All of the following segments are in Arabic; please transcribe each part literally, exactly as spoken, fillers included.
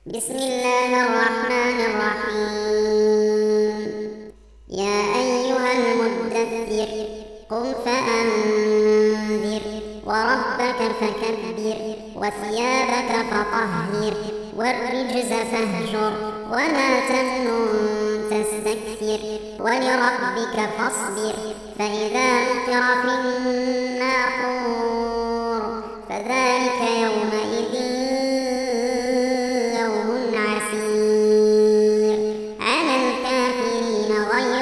بسم الله الرحمن الرحيم. يا أيها المدثر قم فأنذر وربك فكبر وثيابك فطهر والرجز فاهجر ولا تمنن تستكثر ولربك فاصبر فإذا نقر في الناقور فذلك يومئذ يوم عسير على الكافرين غير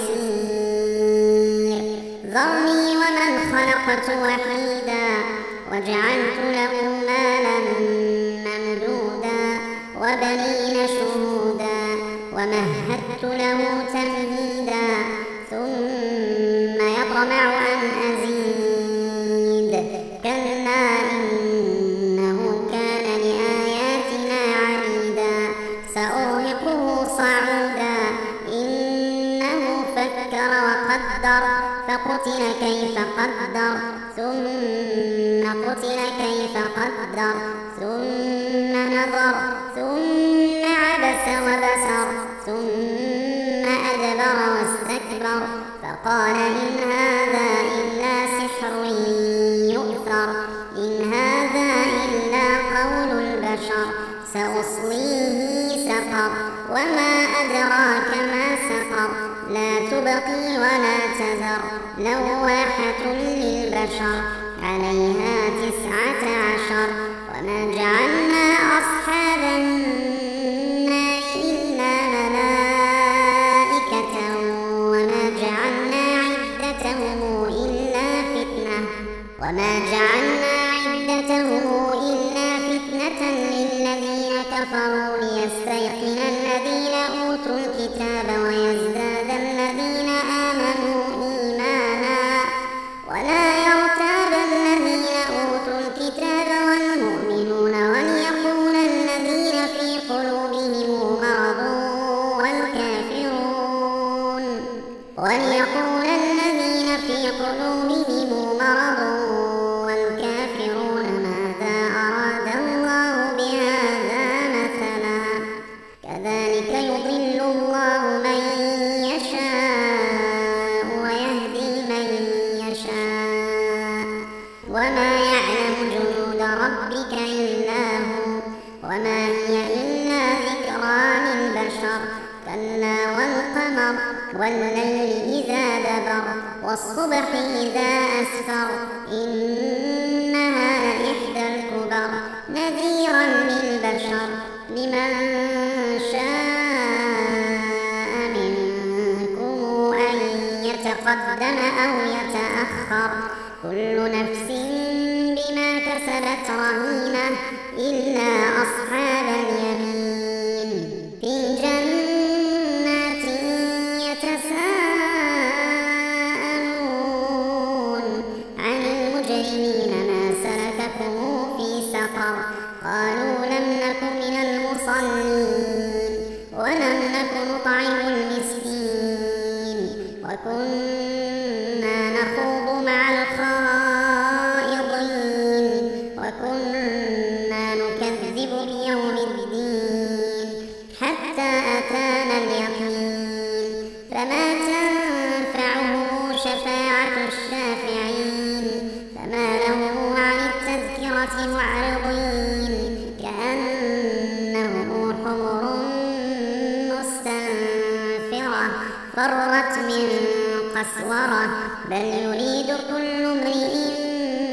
يسير. ذرني ومن خلقت وحيدا وجعلت له مالا ممدودا وبنين شهودا ومهدت له تمهيدا ثم يطمع أن أزيد كلا إنه كان لآياتنا عنيدا سأرهقه صعودا إنه فكر وقدر فقتل كيف قدر ثم قتل كيف قدر ثم نظر ثم عبس وبسر ثم أدبر واستكبر فقال إن هذا إلا سحر يؤثر إن هذا إلا قول البشر سأصليه سقر وما أدراك ما سقر لا تبقي ولا تذر لواحة للبشر عليها تسعة عشر وما جعلنا أصحاب النار إلا ملائكة وما جعلنا عدتهم إلا فتنة وما جعلنا عدتهم إلا فتنة للذين كفروا ليستيقن الذين أوتوا الكتاب ويزداد الذين آمنوا إيمانا ولا يرتاب الذين أوتوا الكتاب والمؤمنون وليقول الذين في قلوبهم مرض والكافرون وليقول الذين في قلوبهم مرض والكافرون ماذا أراد الله بهذا مثلا كذلك يضل الله من يشاء ويهدي من يشاء وما يعلم جنود ربك إلا هو وما هي إلا ذكرى للبشر كلا والقمر والليل إذا دبر والصبح إذا أسفر إنها لإحدى الكبر نذيرا للبشر لمن شاء منكم أن يتقدم أو يتأخر كل نفس بما كسبت رهينة إلا أصحاب اليمين في جنات يتساءلون عن المجرمين ما سلككم في سقر قالوا لم نك من المصلين ولم نك نطعم المسكين وكنا نخوض مع الخائضين وكنا نكذب بيوم الدين حتى أتانا اليقين فما تنفعهم شفاعة الشافعين فما لهم عن التذكرة معرضين كأنهم حمر مستنفرة فرت من قسورة بل يريد كل امرئ